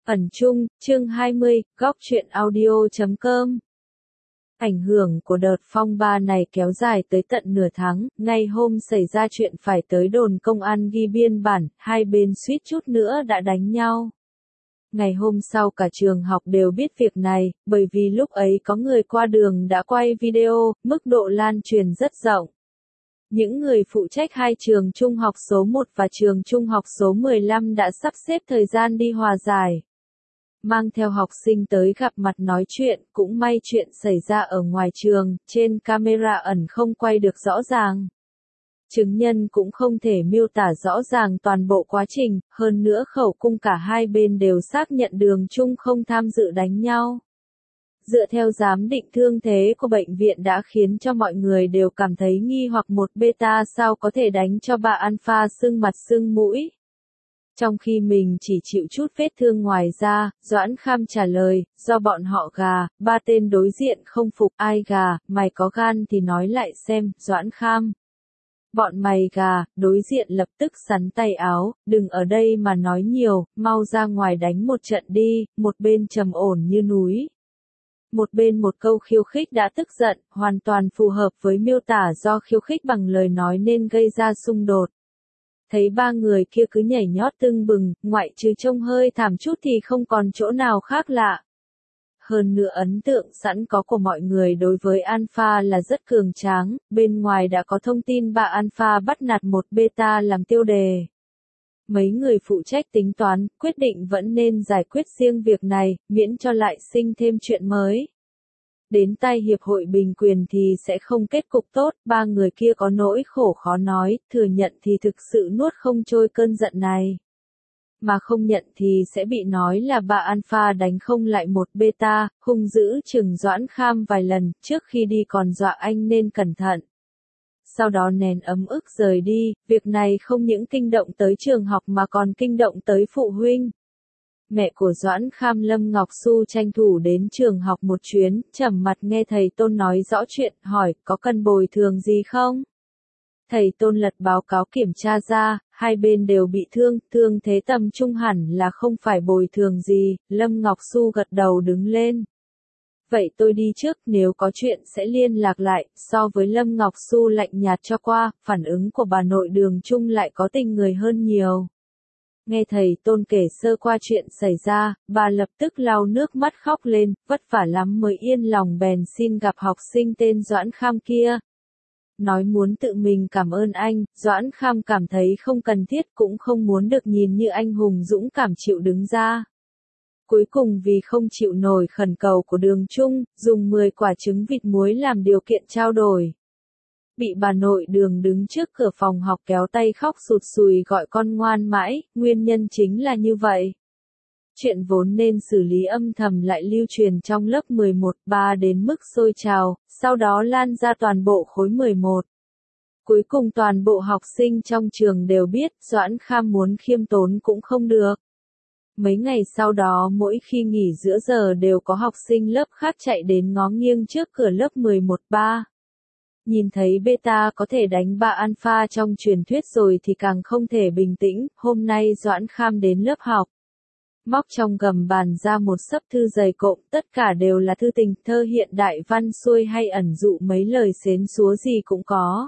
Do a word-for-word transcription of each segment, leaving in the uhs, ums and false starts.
Ẩn Chung, chương hai mươi, góc truyện audio chấm com. Ảnh hưởng của đợt phong ba này kéo dài tới tận nửa tháng, ngay hôm xảy ra chuyện phải tới đồn công an ghi biên bản, hai bên suýt chút nữa đã đánh nhau. Ngày hôm sau cả trường học đều biết việc này, bởi vì lúc ấy có người qua đường đã quay video, mức độ lan truyền rất rộng. Những người phụ trách hai trường trung học số một và trường trung học số mười lăm đã sắp xếp thời gian đi hòa giải. Mang theo học sinh tới gặp mặt nói chuyện, cũng may chuyện xảy ra ở ngoài trường, trên camera ẩn không quay được rõ ràng. Chứng nhân cũng không thể miêu tả rõ ràng toàn bộ quá trình, hơn nữa khẩu cung cả hai bên đều xác nhận Đường Trung không tham dự đánh nhau. Dựa theo giám định thương thế của bệnh viện đã khiến cho mọi người đều cảm thấy nghi hoặc một beta sao có thể đánh cho ba alpha sưng mặt sưng mũi. Trong khi mình chỉ chịu chút vết thương ngoài da, Doãn Kham trả lời, do bọn họ gà, ba tên đối diện không phục, ai gà, mày có gan thì nói lại xem, Doãn Kham. Bọn mày gà, đối diện lập tức sắn tay áo, đừng ở đây mà nói nhiều, mau ra ngoài đánh một trận đi, một bên trầm ổn như núi. Một bên một câu khiêu khích đã tức giận, hoàn toàn phù hợp với miêu tả do khiêu khích bằng lời nói nên gây ra xung đột. Thấy ba người kia cứ nhảy nhót tưng bừng, ngoại trừ trông hơi thảm chút thì không còn chỗ nào khác lạ. Hơn nữa ấn tượng sẵn có của mọi người đối với Alpha là rất cường tráng, bên ngoài đã có thông tin ba Alpha bắt nạt một beta làm tiêu đề. Mấy người phụ trách tính toán, quyết định vẫn nên giải quyết riêng việc này, miễn cho lại sinh thêm chuyện mới. Đến tay Hiệp hội Bình quyền thì sẽ không kết cục tốt, ba người kia có nỗi khổ khó nói, thừa nhận thì thực sự nuốt không trôi cơn giận này. Mà không nhận thì sẽ bị nói là ba alpha đánh không lại một beta, hung dữ chừng Doãn Kham vài lần, trước khi đi còn dọa anh nên cẩn thận. Sau đó nén ấm ức rời đi, việc này không những kinh động tới trường học mà còn kinh động tới phụ huynh. Mẹ của Doãn Kham Lâm Ngọc Xu tranh thủ đến trường học một chuyến, trầm mặt nghe thầy Tôn nói rõ chuyện, hỏi, có cần bồi thường gì không? Thầy Tôn lật báo cáo kiểm tra ra, hai bên đều bị thương, thương thế tầm trung hẳn là không phải bồi thường gì, Lâm Ngọc Xu gật đầu đứng lên. Vậy tôi đi trước, nếu có chuyện sẽ liên lạc lại, so với Lâm Ngọc Xu lạnh nhạt cho qua, phản ứng của bà nội Đường Trung lại có tình người hơn nhiều. Nghe thầy Tôn kể sơ qua chuyện xảy ra, bà lập tức lau nước mắt khóc lên, vất vả lắm mới yên lòng bèn xin gặp học sinh tên Doãn Kham kia. Nói muốn tự mình cảm ơn anh, Doãn Kham cảm thấy không cần thiết cũng không muốn được nhìn như anh hùng dũng cảm chịu đứng ra. Cuối cùng vì không chịu nổi khẩn cầu của Đường Trung, dùng mười quả trứng vịt muối làm điều kiện trao đổi. Bị bà nội Đường đứng trước cửa phòng học kéo tay khóc sụt sùi gọi con ngoan mãi, nguyên nhân chính là như vậy. Chuyện vốn nên xử lý âm thầm lại lưu truyền trong lớp mười một ba đến mức sôi trào, sau đó lan ra toàn bộ khối mười một. Cuối cùng toàn bộ học sinh trong trường đều biết, Doãn Kham muốn khiêm tốn cũng không được. Mấy ngày sau đó mỗi khi nghỉ giữa giờ đều có học sinh lớp khác chạy đến ngó nghiêng trước cửa lớp mười một ba. Nhìn thấy beta có thể đánh ba alpha trong truyền thuyết rồi thì càng không thể bình tĩnh, hôm nay Doãn Kham đến lớp học. Móc trong gầm bàn ra một xấp thư dày cộm, tất cả đều là thư tình, thơ hiện đại văn xuôi hay ẩn dụ mấy lời xến xúa gì cũng có.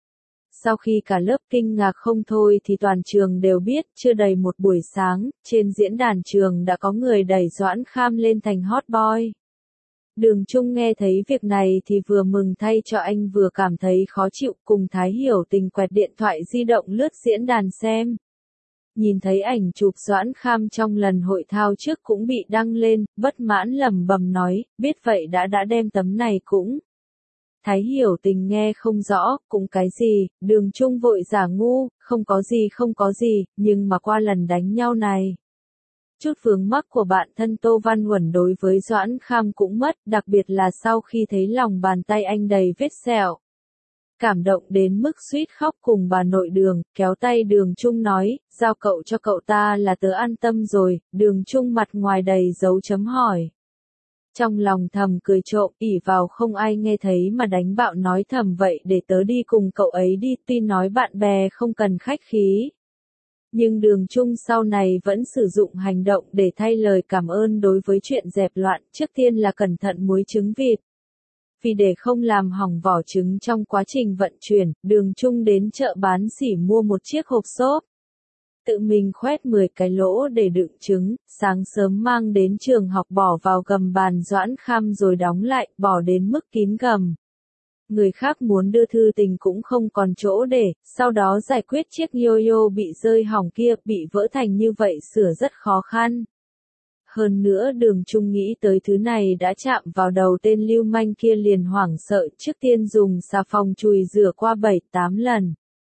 Sau khi cả lớp kinh ngạc không thôi thì toàn trường đều biết, chưa đầy một buổi sáng, trên diễn đàn trường đã có người đẩy Doãn Kham lên thành hot boy. Đường Trung nghe thấy việc này thì vừa mừng thay cho anh vừa cảm thấy khó chịu, cùng Thái Hiểu Tình quẹt điện thoại di động lướt diễn đàn xem. Nhìn thấy ảnh chụp Doãn Kham trong lần hội thao trước cũng bị đăng lên, bất mãn lẩm bẩm nói, biết vậy đã đã đem tấm này cũng. Thái Hiểu Tình nghe không rõ, cũng cái gì, Đường Trung vội giả ngu, không có gì không có gì, nhưng mà qua lần đánh nhau này. Chút vướng mắc của bạn thân Tô Văn Huẩn đối với Doãn Kham cũng mất, đặc biệt là sau khi thấy lòng bàn tay anh đầy vết sẹo. Cảm động đến mức suýt khóc cùng bà nội Đường, kéo tay Đường Trung nói, giao cậu cho cậu ta là tớ an tâm rồi, Đường Trung mặt ngoài đầy dấu chấm hỏi. Trong lòng thầm cười trộm, ỉ vào không ai nghe thấy mà đánh bạo nói thầm vậy để tớ đi cùng cậu ấy đi, tuy nói bạn bè không cần khách khí. Nhưng Đường Trung sau này vẫn sử dụng hành động để thay lời cảm ơn đối với chuyện dẹp loạn, trước tiên là cẩn thận muối trứng vịt. Vì để không làm hỏng vỏ trứng trong quá trình vận chuyển, Đường Trung đến chợ bán sỉ mua một chiếc hộp xốp. Tự mình khoét mười cái lỗ để đựng trứng, sáng sớm mang đến trường học bỏ vào gầm bàn Doãn Kham rồi đóng lại, bỏ đến mức kín gầm. Người khác muốn đưa thư tình cũng không còn chỗ để, sau đó giải quyết chiếc yo-yo bị rơi hỏng kia, bị vỡ thành như vậy sửa rất khó khăn. Hơn nữa Đường Trung nghĩ tới thứ này đã chạm vào đầu tên lưu manh kia liền hoảng sợ, trước tiên dùng xà phòng chùi rửa qua bảy tám lần.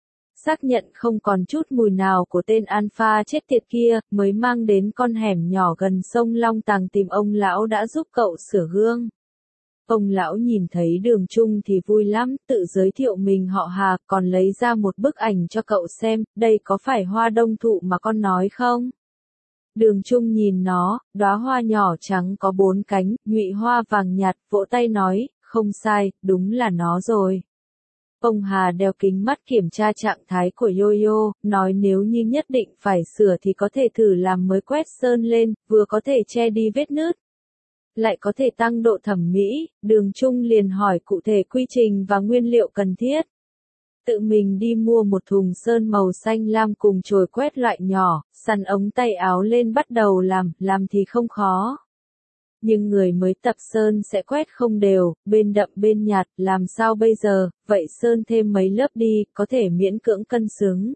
Xác nhận không còn chút mùi nào của tên alpha chết tiệt kia, mới mang đến con hẻm nhỏ gần sông Long Tàng tìm ông lão đã giúp cậu sửa gương. Ông lão nhìn thấy Đường Trung thì vui lắm, tự giới thiệu mình họ Hà, còn lấy ra một bức ảnh cho cậu xem, đây có phải hoa đông thụ mà con nói không? Đường Trung nhìn nó, đóa hoa nhỏ trắng có bốn cánh, nhụy hoa vàng nhạt, vỗ tay nói, không sai, đúng là nó rồi. Ông Hà đeo kính mắt kiểm tra trạng thái của yo-yo, nói nếu như nhất định phải sửa thì có thể thử làm mới quét sơn lên, vừa có thể che đi vết nứt, lại có thể tăng độ thẩm mỹ. Đường Trung liền hỏi cụ thể quy trình và nguyên liệu cần thiết. Tự mình đi mua một thùng sơn màu xanh lam cùng chồi quét loại nhỏ, sắn ống tay áo lên bắt đầu làm, làm thì không khó. Nhưng người mới tập sơn sẽ quét không đều, bên đậm bên nhạt, làm sao bây giờ, vậy sơn thêm mấy lớp đi, có thể miễn cưỡng cân xứng.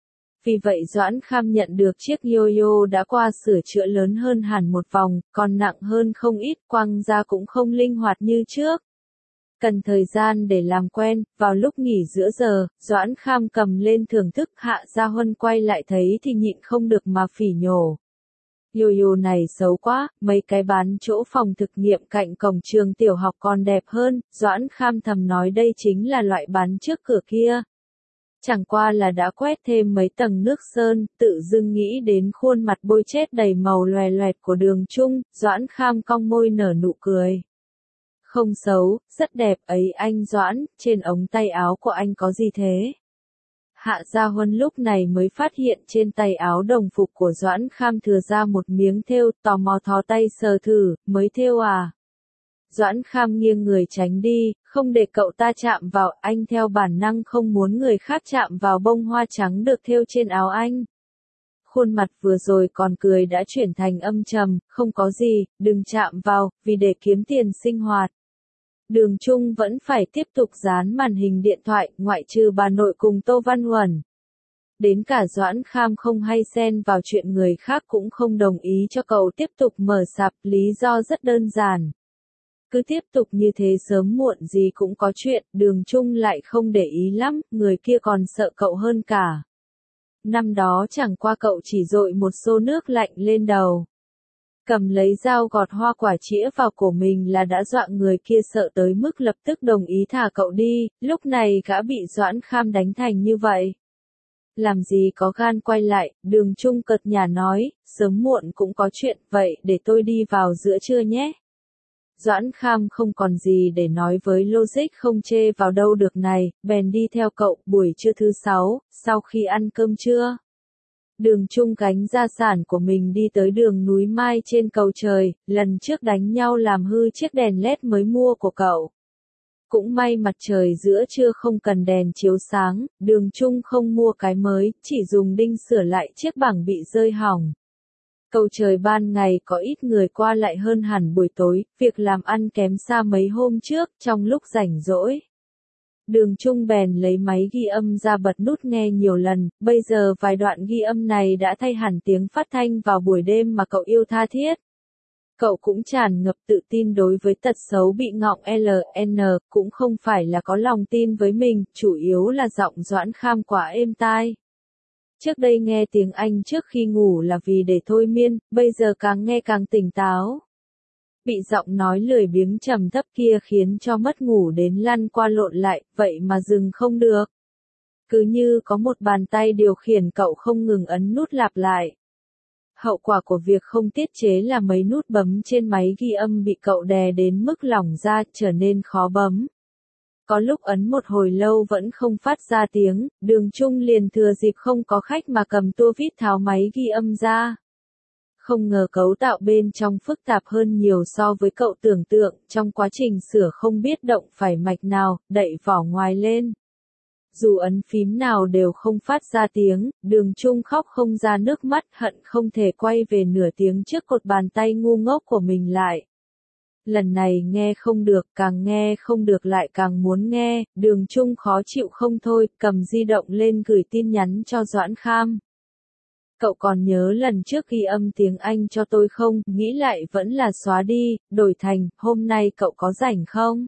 Vì vậy Doãn Kham nhận được chiếc yo-yo đã qua sửa chữa lớn hơn hẳn một vòng, còn nặng hơn không ít, quăng ra cũng không linh hoạt như trước. Cần thời gian để làm quen, vào lúc nghỉ giữa giờ, Doãn Kham cầm lên thưởng thức, Hạ Gia Huân quay lại thấy thì nhịn không được mà phỉ nhổ. Yo-yo này xấu quá, mấy cái bán chỗ phòng thực nghiệm cạnh cổng trường tiểu học còn đẹp hơn, Doãn Kham thầm nói đây chính là loại bán trước cửa kia. Chẳng qua là đã quét thêm mấy tầng nước sơn, tự dưng nghĩ đến khuôn mặt bôi chết đầy màu loè loẹt của Đường Trung, Doãn Kham cong môi nở nụ cười. Không xấu, rất đẹp ấy anh Doãn, trên ống tay áo của anh có gì thế? Hạ Gia Huân lúc này mới phát hiện trên tay áo đồng phục của Doãn Kham thừa ra một miếng thêu, tò mò thò tay sờ thử, mới thêu à? Doãn Kham nghiêng người tránh đi, không để cậu ta chạm vào, anh theo bản năng không muốn người khác chạm vào bông hoa trắng được thêu trên áo anh. Khuôn mặt vừa rồi còn cười đã chuyển thành âm trầm, không có gì, đừng chạm vào, vì để kiếm tiền sinh hoạt. Đường Trung vẫn phải tiếp tục dán màn hình điện thoại, ngoại trừ bà nội cùng Tô Văn Huẩn. Đến cả Doãn Kham không hay xen vào chuyện người khác cũng không đồng ý cho cậu tiếp tục mở sạp, lý do rất đơn giản. Cứ tiếp tục như thế sớm muộn gì cũng có chuyện, Đường Trung lại không để ý lắm, người kia còn sợ cậu hơn cả. Năm đó chẳng qua cậu chỉ dội một xô nước lạnh lên đầu. Cầm lấy dao gọt hoa quả chĩa vào cổ mình là đã dọa người kia sợ tới mức lập tức đồng ý thả cậu đi, lúc này gã bị Doãn Kham đánh thành như vậy. Làm gì có gan quay lại, Đường Trung cợt nhả nói, sớm muộn cũng có chuyện, vậy để tôi đi vào giữa trưa nhé. Doãn Kham không còn gì để nói với logic không chê vào đâu được này, bèn đi theo cậu. Buổi trưa thứ sáu, sau khi ăn cơm trưa, Đường Trung gánh gia sản của mình đi tới đường núi Mai trên cầu trời, lần trước đánh nhau làm hư chiếc đèn led mới mua của cậu. Cũng may mặt trời giữa trưa không cần đèn chiếu sáng, Đường Trung không mua cái mới, chỉ dùng đinh sửa lại chiếc bảng bị rơi hỏng. Cầu trời ban ngày có ít người qua lại hơn hẳn buổi tối, việc làm ăn kém xa mấy hôm trước, trong lúc rảnh rỗi. Đường Trung bèn lấy máy ghi âm ra bật nút nghe nhiều lần, bây giờ vài đoạn ghi âm này đã thay hẳn tiếng phát thanh vào buổi đêm mà cậu yêu tha thiết. Cậu cũng tràn ngập tự tin đối với tật xấu bị ngọng lờ en, cũng không phải là có lòng tin với mình, chủ yếu là giọng Doãn Kham quá êm tai. Trước đây nghe tiếng Anh trước khi ngủ là vì để thôi miên, bây giờ càng nghe càng tỉnh táo. Bị giọng nói lười biếng trầm thấp kia khiến cho mất ngủ đến lăn qua lộn lại, vậy mà dừng không được. Cứ như có một bàn tay điều khiển cậu không ngừng ấn nút lặp lại. Hậu quả của việc không tiết chế là mấy nút bấm trên máy ghi âm bị cậu đè đến mức lỏng ra, trở nên khó bấm. Có lúc ấn một hồi lâu vẫn không phát ra tiếng, Đường Trung liền thừa dịp không có khách mà cầm tua vít tháo máy ghi âm ra. Không ngờ cấu tạo bên trong phức tạp hơn nhiều so với cậu tưởng tượng, trong quá trình sửa không biết động phải mạch nào, đậy vỏ ngoài lên. Dù ấn phím nào đều không phát ra tiếng, Đường Trung khóc không ra nước mắt, hận không thể quay về nửa tiếng trước cột bàn tay ngu ngốc của mình lại. Lần này nghe không được, càng nghe không được lại càng muốn nghe, Đường Trung khó chịu không thôi, cầm di động lên gửi tin nhắn cho Doãn Kham. Cậu còn nhớ lần trước ghi âm tiếng Anh cho tôi không, nghĩ lại vẫn là xóa đi, đổi thành, hôm nay cậu có rảnh không?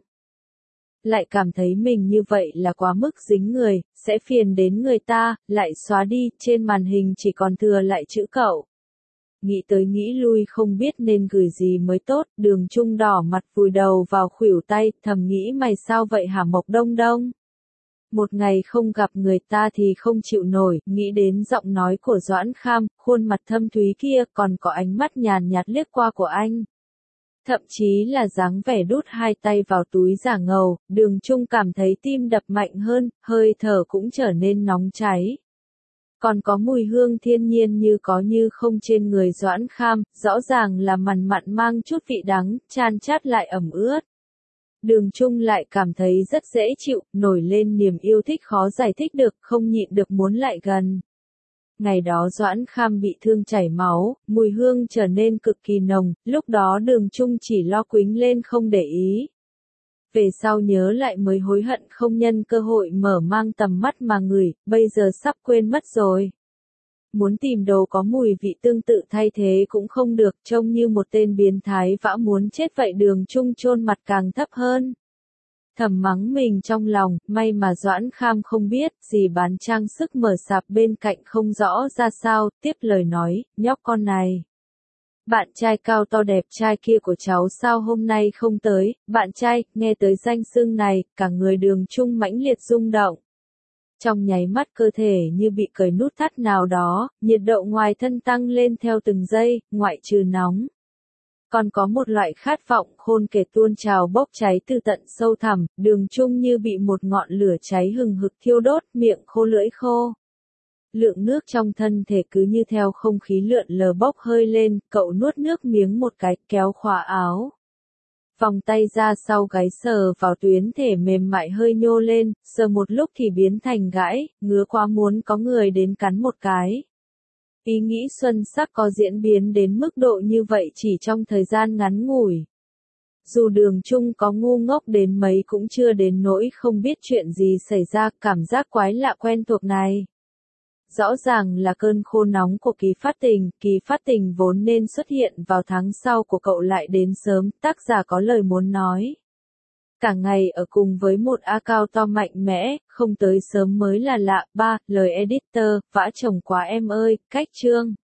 Lại cảm thấy mình như vậy là quá mức dính người, sẽ phiền đến người ta, lại xóa đi, trên màn hình chỉ còn thừa lại chữ cậu. Nghĩ tới nghĩ lui không biết nên gửi gì mới tốt, Đường Trung đỏ mặt vùi đầu vào khuỷu tay, thầm nghĩ mày sao vậy hả Mộc Đông Đông? Một ngày không gặp người ta thì không chịu nổi, nghĩ đến giọng nói của Doãn Kham, khuôn mặt thâm thúy kia, còn có ánh mắt nhàn nhạt liếc qua của anh. Thậm chí là dáng vẻ đút hai tay vào túi giả ngầu, Đường Trung cảm thấy tim đập mạnh hơn, hơi thở cũng trở nên nóng cháy. Còn có mùi hương thiên nhiên như có như không trên người Doãn Kham, rõ ràng là mặn mặn mang chút vị đắng, chan chát lại ẩm ướt. Đường Trung lại cảm thấy rất dễ chịu, nổi lên niềm yêu thích khó giải thích được, không nhịn được muốn lại gần. Ngày đó Doãn Kham bị thương chảy máu, mùi hương trở nên cực kỳ nồng, lúc đó Đường Trung chỉ lo quýnh lên không để ý. Về sau nhớ lại mới hối hận không nhân cơ hội mở mang tầm mắt mà ngửi, bây giờ sắp quên mất rồi. Muốn tìm đồ có mùi vị tương tự thay thế cũng không được, trông như một tên biến thái vã muốn chết vậy. Đường Trung chôn mặt càng thấp hơn. Thầm mắng mình trong lòng, may mà Doãn Kham không biết, gì bán trang sức mở sạp bên cạnh không rõ ra sao, tiếp lời nói, nhóc con này. Bạn trai cao to đẹp trai kia của cháu sao hôm nay không tới, bạn trai, nghe tới danh xưng này, cả người Đường Trung mãnh liệt rung động. Trong nháy mắt cơ thể như bị cởi nút thắt nào đó, nhiệt độ ngoài thân tăng lên theo từng giây, ngoại trừ nóng. Còn có một loại khát vọng khôn kể tuôn trào bốc cháy từ tận sâu thẳm, Đường Trung như bị một ngọn lửa cháy hừng hực thiêu đốt, miệng khô lưỡi khô. Lượng nước trong thân thể cứ như theo không khí lượn lờ bốc hơi lên, cậu nuốt nước miếng một cái, kéo khóa áo. Vòng tay ra sau gáy sờ vào tuyến thể mềm mại hơi nhô lên, sờ một lúc thì biến thành gãi, ngứa quá muốn có người đến cắn một cái. Ý nghĩ xuân sắc có diễn biến đến mức độ như vậy chỉ trong thời gian ngắn ngủi. Dù Đường Trung có ngu ngốc đến mấy cũng chưa đến nỗi không biết chuyện gì xảy ra, cảm giác quái lạ quen thuộc này. Rõ ràng là cơn khô nóng của kỳ phát tình, kỳ phát tình vốn nên xuất hiện vào tháng sau của cậu lại đến sớm, tác giả có lời muốn nói. Cả ngày ở cùng với một a cao to mạnh mẽ, không tới sớm mới là lạ. Ba, lời editor, vã chồng quá em ơi, cách chương.